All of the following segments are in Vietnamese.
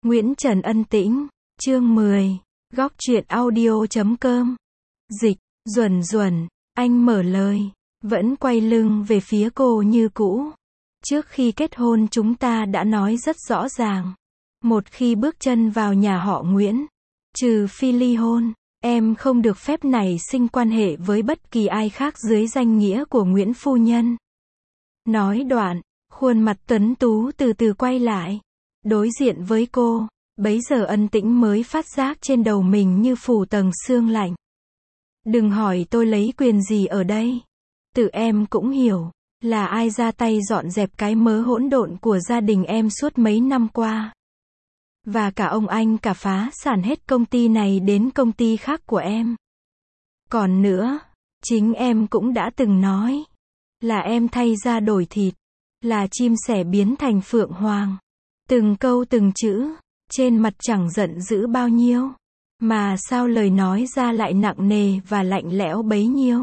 Nguyễn Trần Ân Tĩnh, chương 10, góc truyện audio.com. Dịch, Duẩn Duẩn, anh mở lời, vẫn quay lưng về phía cô như cũ. Trước khi kết hôn chúng ta đã nói rất rõ ràng. Một khi bước chân vào nhà họ Nguyễn, trừ phi ly hôn, em không được phép nảy sinh quan hệ với bất kỳ ai khác dưới danh nghĩa của Nguyễn phu nhân. Nói đoạn, khuôn mặt tuấn tú từ từ quay lại, đối diện với cô. Bấy giờ Ân Tĩnh mới phát giác trên đầu mình như phủ tầng sương lạnh. Đừng hỏi tôi lấy quyền gì ở đây. Tự em cũng hiểu, là ai ra tay dọn dẹp cái mớ hỗn độn của gia đình em suốt mấy năm qua. Và cả ông anh cả phá sản hết công ty này đến công ty khác của em. Còn nữa, chính em cũng đã từng nói, là em thay da đổi thịt, là chim sẻ biến thành phượng hoàng. Từng câu từng chữ, trên mặt chẳng giận dữ bao nhiêu, mà sao lời nói ra lại nặng nề và lạnh lẽo bấy nhiêu.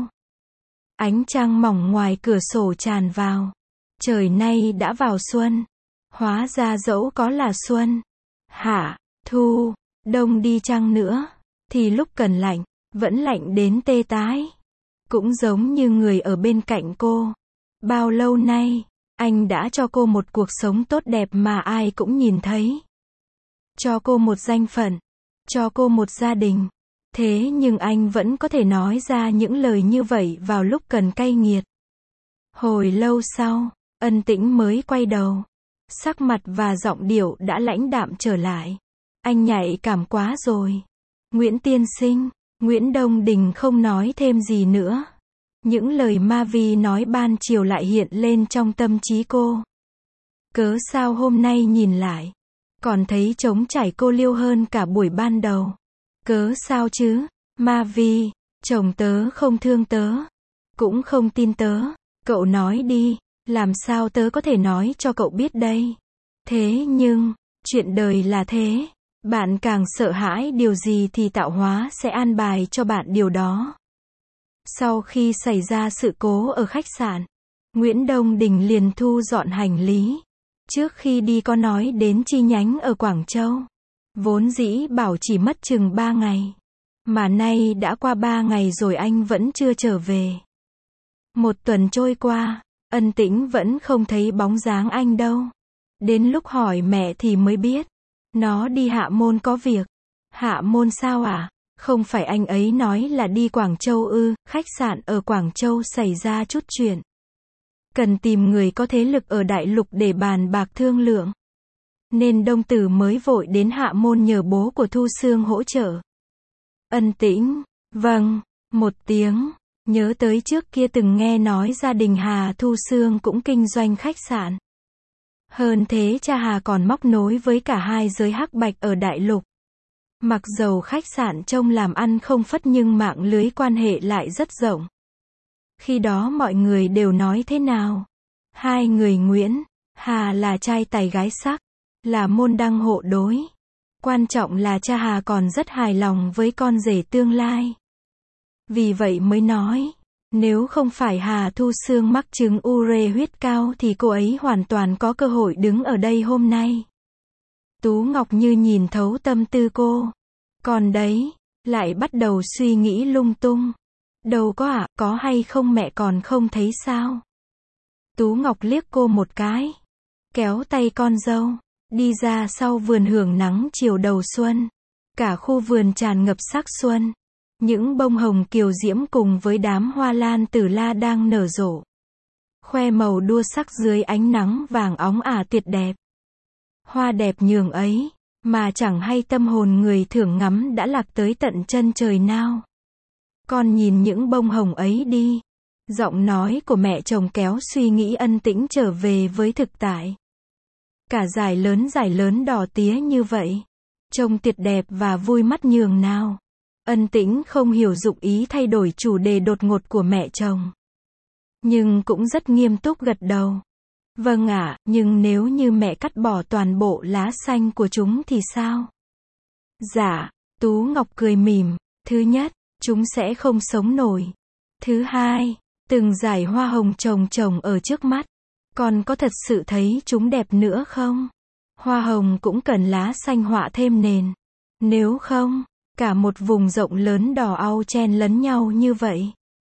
Ánh trăng mỏng ngoài cửa sổ tràn vào. Trời nay đã vào xuân. Hóa ra dẫu có là xuân, hạ, thu, đông đi chăng nữa, thì lúc cần lạnh, vẫn lạnh đến tê tái. Cũng giống như người ở bên cạnh cô. Bao lâu nay, anh đã cho cô một cuộc sống tốt đẹp mà ai cũng nhìn thấy. Cho cô một danh phận, cho cô một gia đình. Thế nhưng anh vẫn có thể nói ra những lời như vậy vào lúc cần cay nghiệt. Hồi lâu sau, Ân Tĩnh mới quay đầu. Sắc mặt và giọng điệu đã lãnh đạm trở lại. Anh nhạy cảm quá rồi. Nguyễn tiên sinh, Nguyễn Đông Đình không nói thêm gì nữa. Những lời Ma Vi nói ban chiều lại hiện lên trong tâm trí cô. Cớ sao hôm nay nhìn lại, còn thấy trống trải cô liêu hơn cả buổi ban đầu. Cớ sao chứ, Ma Vi, chồng tớ không thương tớ, cũng không tin tớ. Cậu nói đi, làm sao tớ có thể nói cho cậu biết đây. Thế nhưng, chuyện đời là thế. Bạn càng sợ hãi điều gì thì tạo hóa sẽ an bài cho bạn điều đó. Sau khi xảy ra sự cố ở khách sạn, Nguyễn Đông Đình liền thu dọn hành lý. Trước khi đi có nói đến chi nhánh ở Quảng Châu. Vốn dĩ bảo chỉ mất chừng 3 ngày. Mà nay đã qua 3 ngày rồi anh vẫn chưa trở về. Một tuần trôi qua, Ân Tĩnh vẫn không thấy bóng dáng anh đâu. Đến lúc hỏi mẹ thì mới biết. Nó đi Hạ Môn có việc. Hạ Môn sao à? Không phải anh ấy nói là đi Quảng Châu ư? Khách sạn ở Quảng Châu xảy ra chút chuyện. Cần tìm người có thế lực ở đại lục để bàn bạc thương lượng. Nên Đông Tử mới vội đến Hạ Môn nhờ bố của Thu Sương hỗ trợ. Ân Tĩnh, vâng, một tiếng. Nhớ tới trước kia từng nghe nói gia đình Hà Thu Sương cũng kinh doanh khách sạn. Hơn thế cha Hà còn móc nối với cả hai giới hắc bạch ở đại lục. Mặc dầu khách sạn trông làm ăn không phất nhưng mạng lưới quan hệ lại rất rộng. Khi đó mọi người đều nói thế nào? Hai người Nguyễn, Hà là trai tài gái sắc, là môn đăng hộ đối. Quan trọng là cha Hà còn rất hài lòng với con rể tương lai. Vì vậy mới nói, nếu không phải Hà Thu Sương mắc chứng ure huyết cao thì cô ấy hoàn toàn có cơ hội đứng ở đây hôm nay. Tú Ngọc như nhìn thấu tâm tư cô. Còn đấy, lại bắt đầu suy nghĩ lung tung. Đâu có ạ, có hay không mẹ còn không thấy sao? Tú Ngọc liếc cô một cái. Kéo tay con dâu, đi ra sau vườn hưởng nắng chiều đầu xuân. Cả khu vườn tràn ngập sắc xuân. Những bông hồng kiều diễm cùng với đám hoa lan tử la đang nở rộ. Khoe màu đua sắc dưới ánh nắng vàng óng ả tuyệt đẹp. Hoa đẹp nhường ấy, mà chẳng hay tâm hồn người thưởng ngắm đã lạc tới tận chân trời nào. Con nhìn những bông hồng ấy đi. Giọng nói của mẹ chồng kéo suy nghĩ Ân Tĩnh trở về với thực tại. Cả dải lớn đỏ tía như vậy. Trông tuyệt đẹp và vui mắt nhường nào. Ân Tĩnh không hiểu dụng ý thay đổi chủ đề đột ngột của mẹ chồng. Nhưng cũng rất nghiêm túc gật đầu. Vâng ạ, nhưng nếu như mẹ cắt bỏ toàn bộ lá xanh của chúng thì sao? Dạ, Tú Ngọc cười mỉm. Thứ nhất, chúng sẽ không sống nổi. Thứ hai, từng dải hoa hồng chồng ở trước mắt. Con có thật sự thấy chúng đẹp nữa không? Hoa hồng cũng cần lá xanh họa thêm nền. Nếu không, cả một vùng rộng lớn đỏ au chen lấn nhau như vậy.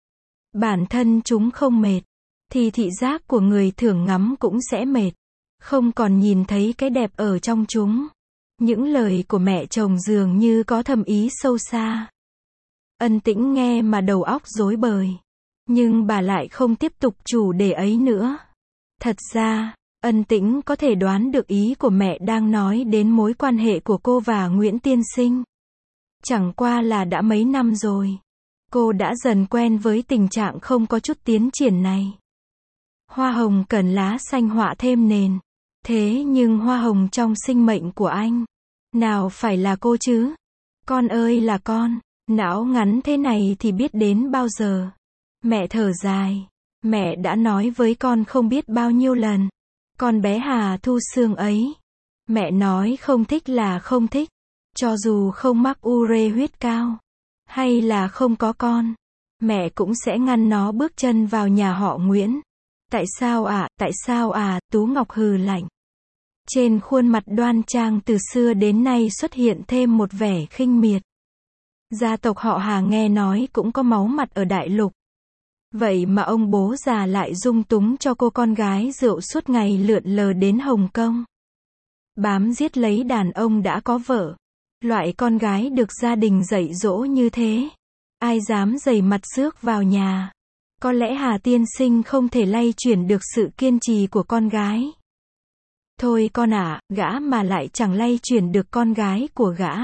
Bản thân chúng không mệt, thì thị giác của người thưởng ngắm cũng sẽ mệt. Không còn nhìn thấy cái đẹp ở trong chúng. Những lời của mẹ chồng dường như có thâm ý sâu xa. Ân Tĩnh nghe mà đầu óc rối bời. Nhưng bà lại không tiếp tục chủ đề ấy nữa. Thật ra, Ân Tĩnh có thể đoán được ý của mẹ đang nói đến mối quan hệ của cô và Nguyễn Tiên Sinh. Chẳng qua là đã mấy năm rồi. Cô đã dần quen với tình trạng không có chút tiến triển này. Hoa hồng cần lá xanh họa thêm nền. Thế nhưng hoa hồng trong sinh mệnh của anh, nào phải là cô chứ? Con ơi là con, não ngắn thế này thì biết đến bao giờ? Mẹ thở dài. Mẹ đã nói với con không biết bao nhiêu lần. Con bé Hà Thu Sương ấy. Mẹ nói không thích là không thích. Cho dù không mắc ure huyết cao. Hay là không có con. Mẹ cũng sẽ ngăn nó bước chân vào nhà họ Nguyễn. Tại sao ạ, tại sao à, Tú Ngọc hừ lạnh. Trên khuôn mặt đoan trang từ xưa đến nay xuất hiện thêm một vẻ khinh miệt. Gia tộc họ Hà nghe nói cũng có máu mặt ở đại lục. Vậy mà ông bố già lại dung túng cho cô con gái rượu suốt ngày lượn lờ đến Hồng Kông. Bám giết lấy đàn ông đã có vợ. Loại con gái được gia đình dạy dỗ như thế. Ai dám giày mặt rước vào nhà. Có lẽ Hà tiên sinh không thể lay chuyển được sự kiên trì của con gái. Thôi con ạ, gã mà lại chẳng lay chuyển được con gái của gã.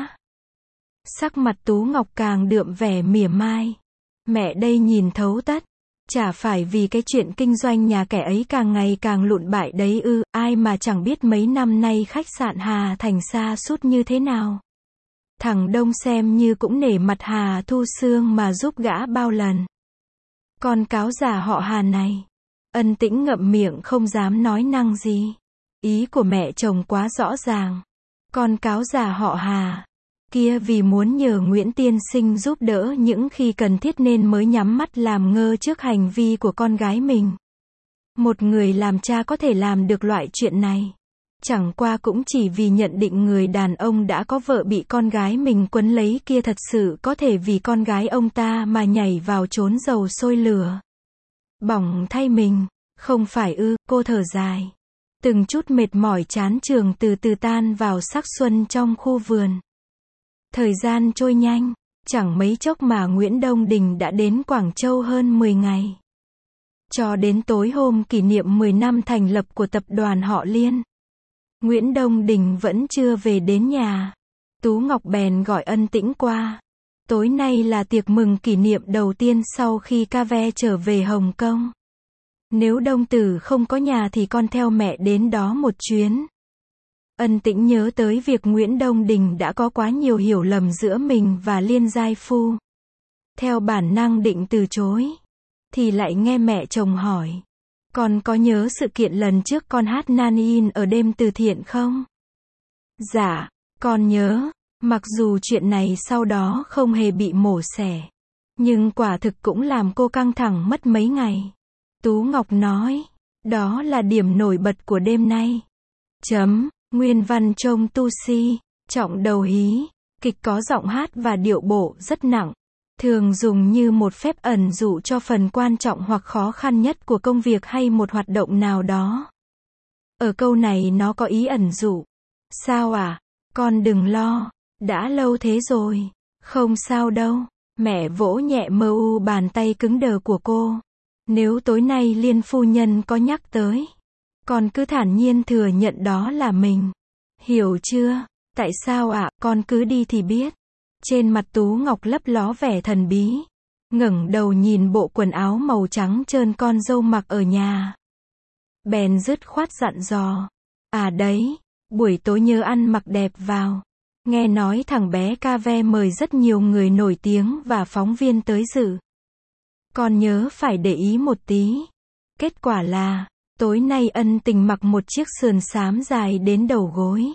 Sắc mặt Tú Ngọc càng đượm vẻ mỉa mai. Mẹ đây nhìn thấu tất. Chả phải vì cái chuyện kinh doanh nhà kẻ ấy càng ngày càng lụn bại đấy ư, ai mà chẳng biết mấy năm nay khách sạn Hà Thành sa sút như thế nào. Thằng Đông xem như cũng nể mặt Hà Thu Sương mà giúp gã bao lần. Con cáo già họ Hà này. Ân Tĩnh ngậm miệng không dám nói năng gì. Ý của mẹ chồng quá rõ ràng. Con cáo già họ Hà kia vì muốn nhờ Nguyễn Tiên Sinh giúp đỡ những khi cần thiết nên mới nhắm mắt làm ngơ trước hành vi của con gái mình. Một người làm cha có thể làm được loại chuyện này. Chẳng qua cũng chỉ vì nhận định người đàn ông đã có vợ bị con gái mình quấn lấy kia thật sự có thể vì con gái ông ta mà nhảy vào chốn dầu sôi lửa. Bỏng thay mình, không phải ư, cô thở dài. Từng chút mệt mỏi chán chường từ từ tan vào sắc xuân trong khu vườn. Thời gian trôi nhanh, chẳng mấy chốc mà Nguyễn Đông Đình đã đến Quảng Châu hơn 10 ngày. Cho đến tối hôm kỷ niệm 10 năm thành lập của tập đoàn họ Liên. Nguyễn Đông Đình vẫn chưa về đến nhà. Tú Ngọc bèn gọi Ân Tĩnh qua. Tối nay là tiệc mừng kỷ niệm đầu tiên sau khi Cave trở về Hồng Kông. Nếu Đông Tử không có nhà thì con theo mẹ đến đó một chuyến. Ân Tĩnh nhớ tới việc Nguyễn Đông Đình đã có quá nhiều hiểu lầm giữa mình và Liên giai phu. Theo bản năng định từ chối. Thì lại nghe mẹ chồng hỏi. Con có nhớ sự kiện lần trước con hát nan-in ở đêm từ thiện không? Dạ, con nhớ. Mặc dù chuyện này sau đó không hề bị mổ xẻ. Nhưng quả thực cũng làm cô căng thẳng mất mấy ngày. Tú Ngọc nói. Đó là điểm nổi bật của đêm nay. Nguyên văn trông tu si, trọng đầu hí, kịch có giọng hát và điệu bộ rất nặng, thường dùng như một phép ẩn dụ cho phần quan trọng hoặc khó khăn nhất của công việc hay một hoạt động nào đó. Ở câu này nó có ý ẩn dụ. Sao à? Con đừng lo, đã lâu thế rồi. Không sao đâu. Mẹ vỗ nhẹ mơ u bàn tay cứng đờ của cô. Nếu tối nay Liên phu nhân có nhắc tới, con cứ thản nhiên thừa nhận đó là mình. Hiểu chưa? Tại sao ạ? Con cứ đi thì biết. Trên mặt Tú Ngọc lấp ló vẻ thần bí. Ngẩng đầu nhìn bộ quần áo màu trắng trơn con dâu mặc ở nhà. Bèn dứt khoát dặn dò. À đấy, buổi tối nhớ ăn mặc đẹp vào. Nghe nói thằng bé Cave mời rất nhiều người nổi tiếng và phóng viên tới dự. Con nhớ phải để ý một tí. Kết quả là, tối nay Ân Tình mặc một chiếc sườn xám dài đến đầu gối.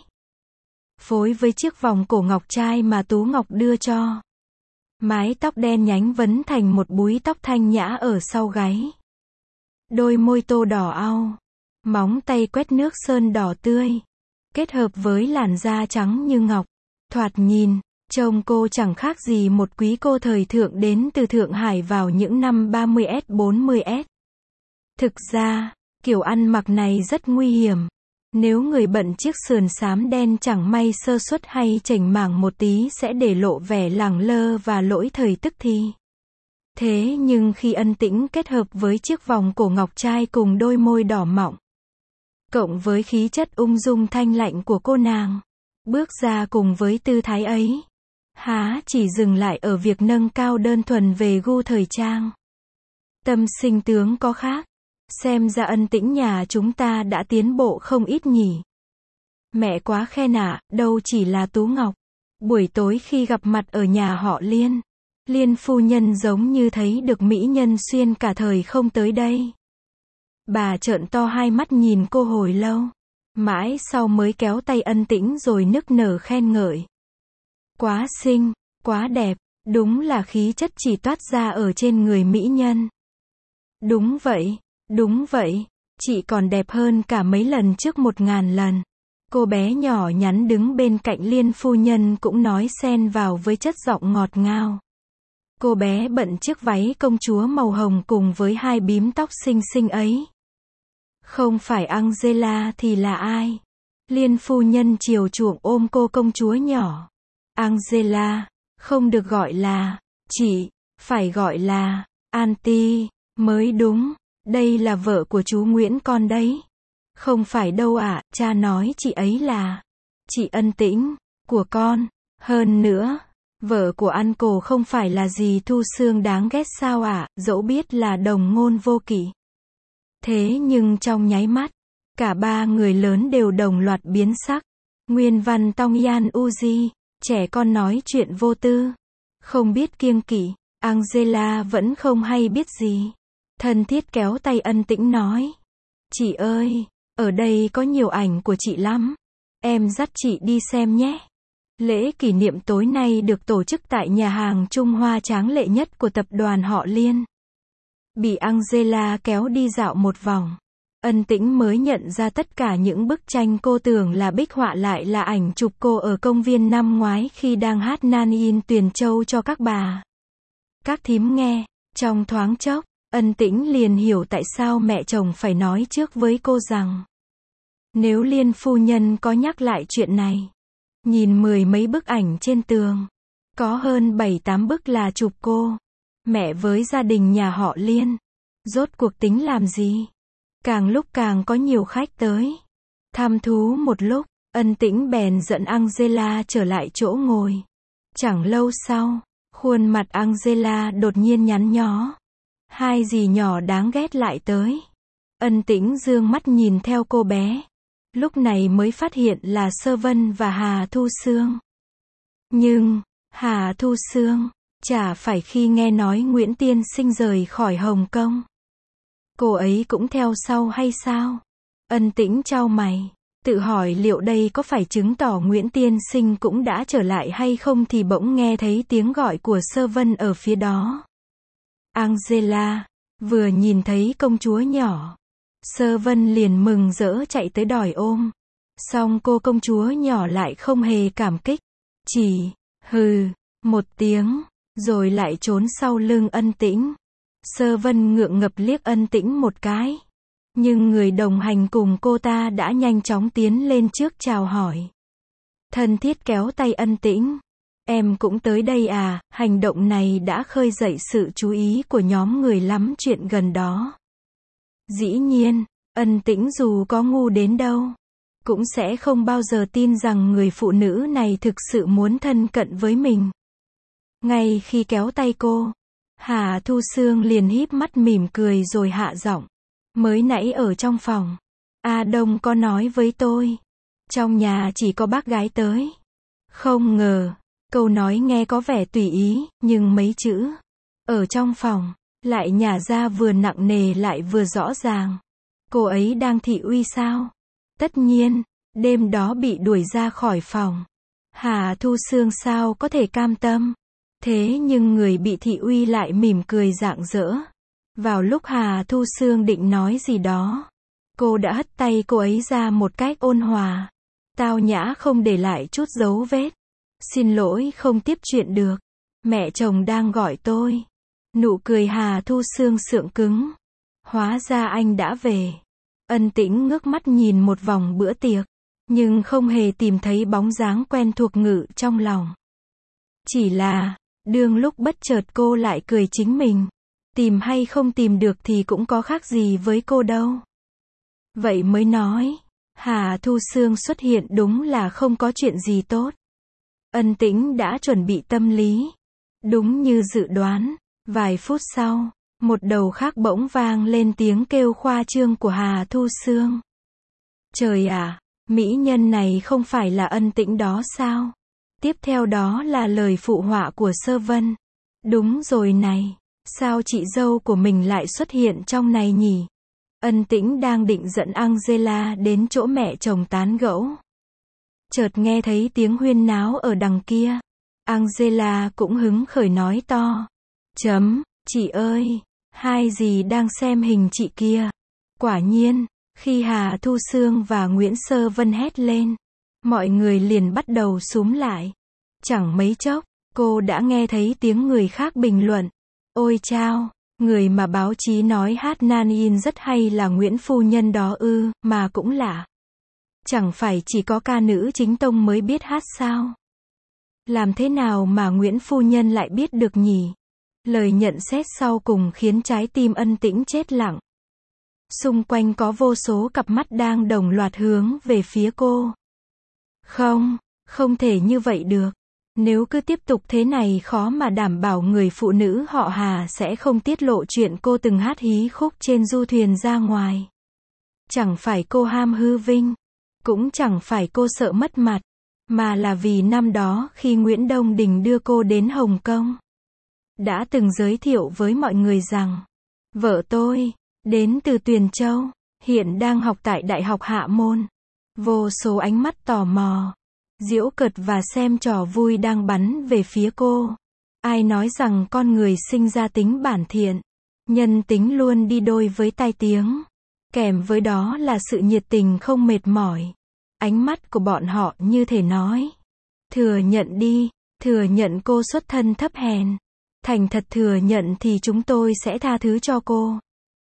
Phối với chiếc vòng cổ ngọc trai mà Tú Ngọc đưa cho. Mái tóc đen nhánh vấn thành một búi tóc thanh nhã ở sau gáy. Đôi môi tô đỏ au. Móng tay quét nước sơn đỏ tươi. kết hợp với làn da trắng như ngọc. Thoạt nhìn, trông cô chẳng khác gì một quý cô thời thượng đến từ Thượng Hải vào những năm 30s-40s. Thực ra, kiểu ăn mặc này rất nguy hiểm. Nếu người bận chiếc sườn xám đen chẳng may sơ suất hay chểnh mảng một tí sẽ để lộ vẻ lẳng lơ và lỗi thời tức thì. Thế nhưng khi Ân Tĩnh kết hợp với chiếc vòng cổ ngọc trai cùng đôi môi đỏ mọng, cộng với khí chất ung dung thanh lạnh của cô nàng, bước ra cùng với tư thái ấy, há chỉ dừng lại ở việc nâng cao đơn thuần về gu thời trang. Tâm sinh tướng có khác. Xem ra Ân Tĩnh nhà chúng ta đã tiến bộ không ít nhỉ. Mẹ quá khen ạ, đâu chỉ là Tú Ngọc. Buổi tối khi gặp mặt ở nhà họ Liên, Liên phu nhân giống như thấy được mỹ nhân xuyên cả thời không tới đây. Bà trợn to hai mắt nhìn cô hồi lâu, mãi sau mới kéo tay Ân Tĩnh rồi nức nở khen ngợi. Quá xinh, quá đẹp, đúng là khí chất chỉ toát ra ở trên người mỹ nhân. Đúng vậy, chị còn đẹp hơn cả mấy lần trước 1000 lần. Cô bé nhỏ nhắn đứng bên cạnh Liên phu nhân cũng nói xen vào với chất giọng ngọt ngào. Cô bé bận chiếc váy công chúa màu hồng cùng với hai bím tóc xinh xinh ấy. Không phải Angela thì là ai? Liên phu nhân chiều chuộng ôm cô công chúa nhỏ. Angela, không được gọi là chị, phải gọi là auntie mới đúng. Đây là vợ của chú Nguyễn con đấy. Không phải đâu ạ, cha nói chị ấy là chị Ân Tĩnh của con. Hơn nữa, vợ của uncle không phải là gì Thu Xương đáng ghét sao ạ, dẫu biết là đồng ngôn vô kỵ. Thế nhưng trong nháy mắt, cả ba người lớn đều đồng loạt biến sắc. Nguyên văn Tong Yan Uji, trẻ con nói chuyện vô tư, không biết kiêng kỵ. Angela vẫn không hay biết gì. Thân thiết kéo tay Ân Tĩnh nói. Chị ơi, ở đây có nhiều ảnh của chị lắm. Em dắt chị đi xem nhé. Lễ kỷ niệm tối nay được tổ chức tại nhà hàng Trung Hoa tráng lệ nhất của tập đoàn họ Liên. Bị Angela kéo đi dạo một vòng, Ân Tĩnh mới nhận ra tất cả những bức tranh cô tưởng là bích họa lại là ảnh chụp cô ở công viên năm ngoái khi đang hát Nan In Tuyền Châu cho các bà, các thím nghe. Trong thoáng chốc, Ân Tĩnh liền hiểu tại sao mẹ chồng phải nói trước với cô rằng nếu Liên phu nhân có nhắc lại chuyện này. Nhìn 10 mấy bức ảnh trên tường, có hơn 7-8 bức là chụp cô, mẹ với gia đình nhà họ Liên. Rốt cuộc tính làm gì? Càng lúc càng có nhiều khách tới. Thăm thú một lúc, Ân Tĩnh bèn dẫn Angela trở lại chỗ ngồi. Chẳng lâu sau, khuôn mặt Angela đột nhiên nhăn nhó. Hai dì nhỏ đáng ghét lại tới. Ân Tĩnh dương mắt nhìn theo cô bé. Lúc này mới phát hiện là Sơ Vân và Hà Thu Xương. Nhưng, Hà Thu Xương, chả phải khi nghe nói Nguyễn Tiên Sinh rời khỏi Hồng Kông, cô ấy cũng theo sau hay sao? Ân Tĩnh chau mày, tự hỏi liệu đây có phải chứng tỏ Nguyễn Tiên Sinh cũng đã trở lại hay không thì bỗng nghe thấy tiếng gọi của Sơ Vân ở phía đó. Angela, vừa nhìn thấy công chúa nhỏ, Sơ Vân liền mừng rỡ chạy tới đòi ôm. Song cô công chúa nhỏ lại không hề cảm kích, chỉ hừ một tiếng, rồi lại trốn sau lưng Ân Tĩnh. Sơ Vân ngượng ngập liếc Ân Tĩnh một cái, nhưng người đồng hành cùng cô ta đã nhanh chóng tiến lên trước chào hỏi, thân thiết kéo tay Ân Tĩnh. Em cũng tới đây à? Hành động này đã khơi dậy sự chú ý của nhóm người lắm chuyện gần đó. Dĩ nhiên, Ân Tĩnh dù có ngu đến đâu, cũng sẽ không bao giờ tin rằng người phụ nữ này thực sự muốn thân cận với mình. Ngay khi kéo tay cô, Hà Thu Xương liền híp mắt mỉm cười rồi hạ giọng. Mới nãy ở trong phòng, A Đông có nói với tôi, trong nhà chỉ có bác gái tới. Không ngờ, câu nói nghe có vẻ tùy ý, nhưng mấy chữ ở trong phòng lại nhả ra vừa nặng nề lại vừa rõ ràng. Cô ấy đang thị uy sao? Tất nhiên, đêm đó bị đuổi ra khỏi phòng, Hà Thu Xương sao có thể cam tâm. Thế nhưng người bị thị uy lại mỉm cười rạng rỡ. Vào lúc Hà Thu Xương định nói gì đó, cô đã hất tay cô ấy ra một cách ôn hòa. Tao nhã không để lại chút dấu vết. Xin lỗi không tiếp chuyện được. Mẹ chồng đang gọi tôi. Nụ cười Hà Thu Sương sượng cứng. Hóa ra anh đã về. Ân Tĩnh ngước mắt nhìn một vòng bữa tiệc, nhưng không hề tìm thấy bóng dáng quen thuộc ngự trong lòng. Chỉ là, đương lúc bất chợt cô lại cười chính mình. Tìm hay không tìm được thì cũng có khác gì với cô đâu. Vậy mới nói, Hà Thu Sương xuất hiện đúng là không có chuyện gì tốt. Ân Tĩnh đã chuẩn bị tâm lý. Đúng như dự đoán, vài phút sau, một đầu khác bỗng vang lên tiếng kêu khoa trương của Hà Thu Sương. Trời ạ, mỹ nhân này không phải là Ân Tĩnh đó sao? Tiếp theo đó là lời phụ họa của Sơ Vân. Đúng rồi này, sao chị dâu của mình lại xuất hiện trong này nhỉ? Ân Tĩnh đang định dẫn Angela đến chỗ mẹ chồng tán gẫu. Chợt nghe thấy tiếng huyên náo ở đằng kia. Angela cũng hứng khởi nói to. Chị ơi, hai dì đang xem hình chị kia. Quả nhiên, khi Hà Thu Sương và Nguyễn Sơ Vân hét lên, mọi người liền bắt đầu xúm lại. Chẳng mấy chốc, cô đã nghe thấy tiếng người khác bình luận. Ôi chao, người mà báo chí nói hát nan yin rất hay là Nguyễn phu nhân đó ư, mà cũng lạ. Chẳng phải chỉ có ca nữ chính tông mới biết hát sao? Làm thế nào mà Nguyễn phu nhân lại biết được nhỉ? Lời nhận xét sau cùng khiến trái tim Ân Tĩnh chết lặng. Xung quanh có vô số cặp mắt đang đồng loạt hướng về phía cô. Không thể như vậy được. Nếu cứ tiếp tục thế này khó mà đảm bảo người phụ nữ họ Hà sẽ không tiết lộ chuyện cô từng hát hí khúc trên du thuyền ra ngoài. Chẳng phải cô ham hư vinh, cũng chẳng phải cô sợ mất mặt, mà là vì năm đó khi Nguyễn Đông Đình đưa cô đến Hồng Kông, đã từng giới thiệu với mọi người rằng, vợ tôi, đến từ Tuyền Châu, hiện đang học tại Đại học Hạ Môn. Vô số ánh mắt tò mò, giễu cợt và xem trò vui đang bắn về phía cô. Ai nói rằng con người sinh ra tính bản thiện, nhân tính luôn đi đôi với tai tiếng, kèm với đó là sự nhiệt tình không mệt mỏi. Ánh mắt của bọn họ như thể nói, thừa nhận đi, thừa nhận cô xuất thân thấp hèn, thành thật thừa nhận thì chúng tôi sẽ tha thứ cho cô.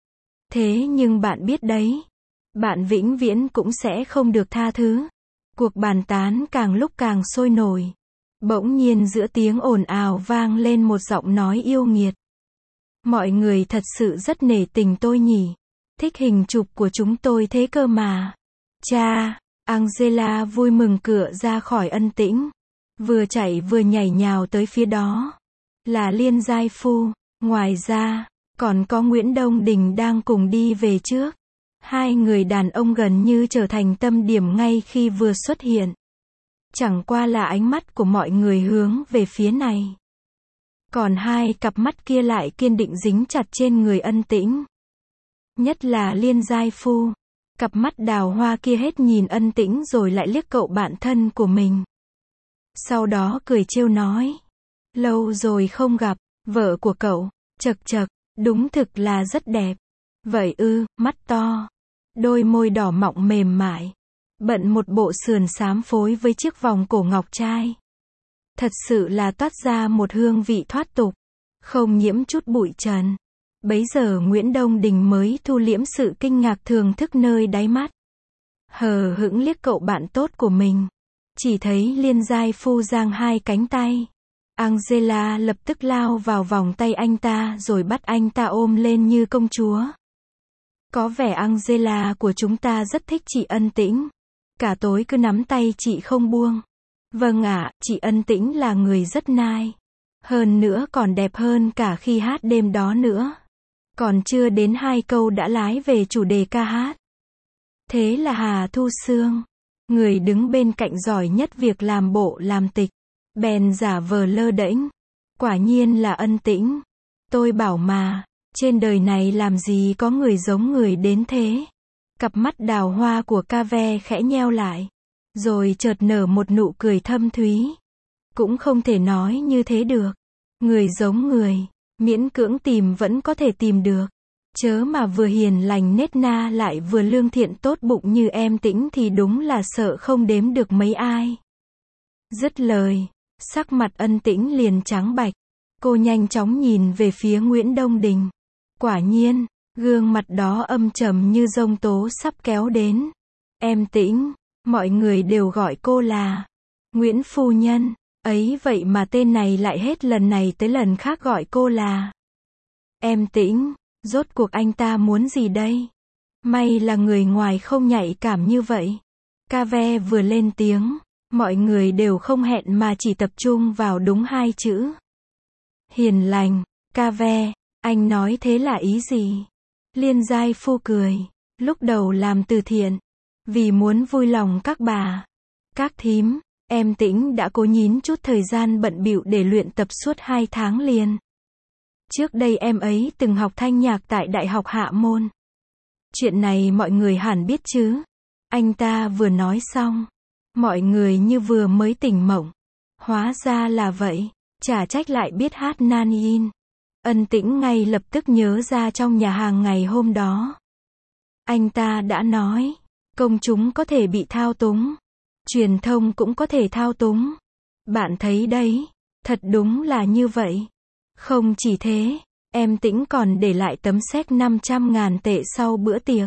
Thế nhưng bạn biết đấy, bạn vĩnh viễn cũng sẽ không được tha thứ. Cuộc bàn tán càng lúc càng sôi nổi. Bỗng nhiên giữa tiếng ồn ào vang lên một giọng nói yêu nghiệt. Mọi người thật sự rất nể tình tôi nhỉ. Thích hình chụp của chúng tôi thế cơ mà. Cha, Angela vui mừng cựa ra khỏi Ân Tĩnh. Vừa chạy vừa nhảy nhào tới phía đó. Là Liên giai phu. Ngoài ra, còn có Nguyễn Đông Đình đang cùng đi về trước. Hai người đàn ông gần như trở thành tâm điểm ngay khi vừa xuất hiện. Chẳng qua là ánh mắt của mọi người hướng về phía này. Còn hai cặp mắt kia lại kiên định dính chặt trên người Ân Tĩnh. Nhất là Liên giai phu. Cặp mắt đào hoa kia hết nhìn Ân Tĩnh rồi lại liếc cậu bạn thân của mình. Sau đó cười trêu nói. Lâu rồi không gặp, vợ của cậu, chật, đúng thực là rất đẹp. Vậy ư, mắt to, đôi môi đỏ mọng mềm mại, bận một bộ sườn xám phối với chiếc vòng cổ ngọc trai. Thật sự là toát ra một hương vị thoát tục, không nhiễm chút bụi trần. Bấy giờ Nguyễn Đông Đình mới thu liễm sự kinh ngạc thưởng thức nơi đáy mắt. Hờ hững liếc cậu bạn tốt của mình. Chỉ thấy Liên giai phu giang hai cánh tay. Angela lập tức lao vào vòng tay anh ta rồi bắt anh ta ôm lên như công chúa. Có vẻ Angela của chúng ta rất thích chị Ân Tĩnh. Cả tối cứ nắm tay chị không buông. Vâng ạ, chị Ân Tĩnh là người rất nice. Hơn nữa còn đẹp hơn cả khi hát đêm đó nữa. Còn chưa đến 2 câu đã lái về chủ đề ca hát. Thế là Hà Thu Sương, người đứng bên cạnh giỏi nhất việc làm bộ làm tịch, bèn giả vờ lơ đễnh. Quả nhiên là Ân Tĩnh. Tôi bảo mà, trên đời này làm gì có người giống người đến thế. Cặp mắt đào hoa của Cave khẽ nheo lại, rồi chợt nở một nụ cười thâm thúy. Cũng không thể nói như thế được. Người giống người, miễn cưỡng tìm vẫn có thể tìm được. Chớ mà vừa hiền lành nết na lại vừa lương thiện tốt bụng như em Tĩnh thì đúng là sợ không đếm được mấy ai. Dứt lời, sắc mặt Ân Tĩnh liền trắng bạch. Cô nhanh chóng nhìn về phía Nguyễn Đông Đình. Quả nhiên, gương mặt đó âm trầm như giông tố sắp kéo đến. Em Tĩnh, mọi người đều gọi cô là Nguyễn phu nhân, ấy vậy mà tên này lại hết lần này tới lần khác gọi cô là em Tĩnh, rốt cuộc anh ta muốn gì đây? May là người ngoài không nhạy cảm như vậy. Cave vừa lên tiếng, mọi người đều không hẹn mà chỉ tập trung vào đúng hai chữ. Hiền lành. Cave, anh nói thế là ý gì? Liên Giai Phu cười, lúc đầu làm từ thiện, vì muốn vui lòng các bà, các thím, em Tĩnh đã cố nhín chút thời gian bận bịu để luyện tập suốt 2 tháng liền. Trước đây em ấy từng học thanh nhạc tại Đại học Hạ Môn. Chuyện này mọi người hẳn biết chứ? Anh ta vừa nói xong, mọi người như vừa mới tỉnh mộng. Hóa ra là vậy, chả trách lại biết hát nan yin. Ân Tĩnh ngay lập tức nhớ ra trong nhà hàng ngày hôm đó. Anh ta đã nói, công chúng có thể bị thao túng, truyền thông cũng có thể thao túng. Bạn thấy đấy, thật đúng là như vậy. Không chỉ thế, em Tĩnh còn để lại tấm séc 500.000 tệ sau bữa tiệc.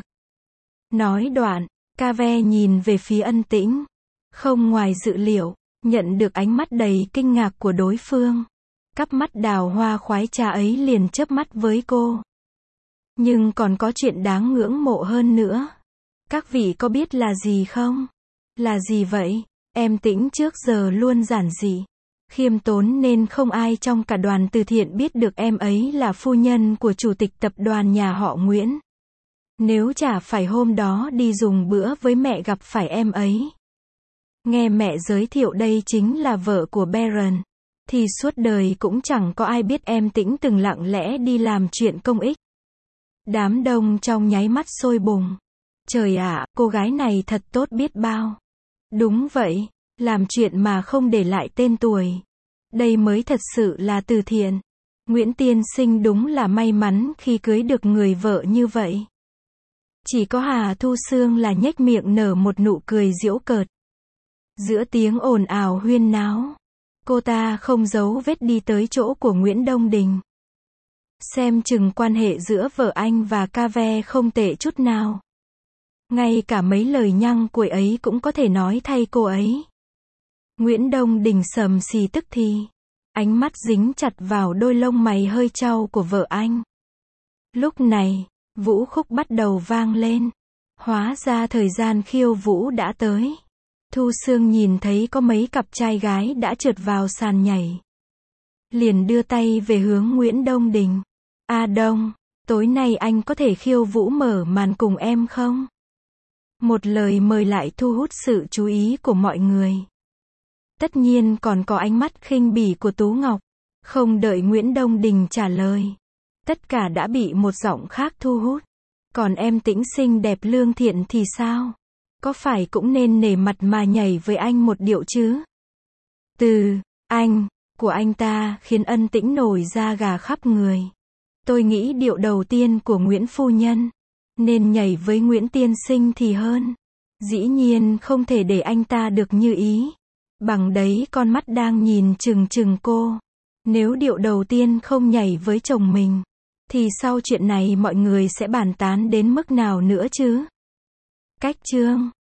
Nói đoạn, Cave nhìn về phía Ân Tĩnh. Không ngoài dự liệu, nhận được ánh mắt đầy kinh ngạc của đối phương. Cặp mắt đào hoa khoái trá ấy liền chớp mắt với cô. Nhưng còn có chuyện đáng ngưỡng mộ hơn nữa. Các vị có biết là gì không? Là gì vậy? Em Tĩnh trước giờ luôn giản dị, khiêm tốn nên không ai trong cả đoàn từ thiện biết được em ấy là phu nhân của chủ tịch tập đoàn nhà họ Nguyễn. Nếu chả phải hôm đó đi dùng bữa với mẹ gặp phải em ấy, nghe mẹ giới thiệu đây chính là vợ của Baron, thì suốt đời cũng chẳng có ai biết em Tĩnh từng lặng lẽ đi làm chuyện công ích. Đám đông trong nháy mắt sôi bùng. Trời ạ, cô gái này thật tốt biết bao. Đúng vậy, làm chuyện mà không để lại tên tuổi. Đây mới thật sự là từ thiện. Nguyễn tiên sinh đúng là may mắn khi cưới được người vợ như vậy. Chỉ có Hà Thu Sương là nhếch miệng nở một nụ cười giễu cợt. Giữa tiếng ồn ào huyên náo, cô ta không giấu vết đi tới chỗ của Nguyễn Đông Đình. Xem chừng quan hệ giữa vợ anh và Cave không tệ chút nào. Ngay cả mấy lời nhăng cuội ấy cũng có thể nói thay cô ấy. Nguyễn Đông Đình sầm xì tức thì, ánh mắt dính chặt vào đôi lông mày hơi trao của vợ anh. Lúc này, vũ khúc bắt đầu vang lên. Hóa ra thời gian khiêu vũ đã tới. Thu Sương nhìn thấy có mấy cặp trai gái đã trượt vào sàn nhảy. Liền đưa tay về hướng Nguyễn Đông Đình. A Đông, tối nay anh có thể khiêu vũ mở màn cùng em không? Một lời mời lại thu hút sự chú ý của mọi người. Tất nhiên còn có ánh mắt khinh bỉ của Tú Ngọc. Không đợi Nguyễn Đông Đình trả lời, tất cả đã bị một giọng khác thu hút. Còn em Tĩnh xinh đẹp lương thiện thì sao? Có phải cũng nên nể mặt mà nhảy với anh một điệu chứ? Từ anh của anh ta khiến Ân Tĩnh nổi da gà khắp người. Tôi nghĩ điệu đầu tiên của Nguyễn phu nhân nên nhảy với Nguyễn tiên sinh thì hơn. Dĩ nhiên không thể để anh ta được như ý. Bằng đấy con mắt đang nhìn chừng chừng cô. Nếu điệu đầu tiên không nhảy với chồng mình, thì sau chuyện này mọi người sẽ bàn tán đến mức nào nữa chứ? Cách chương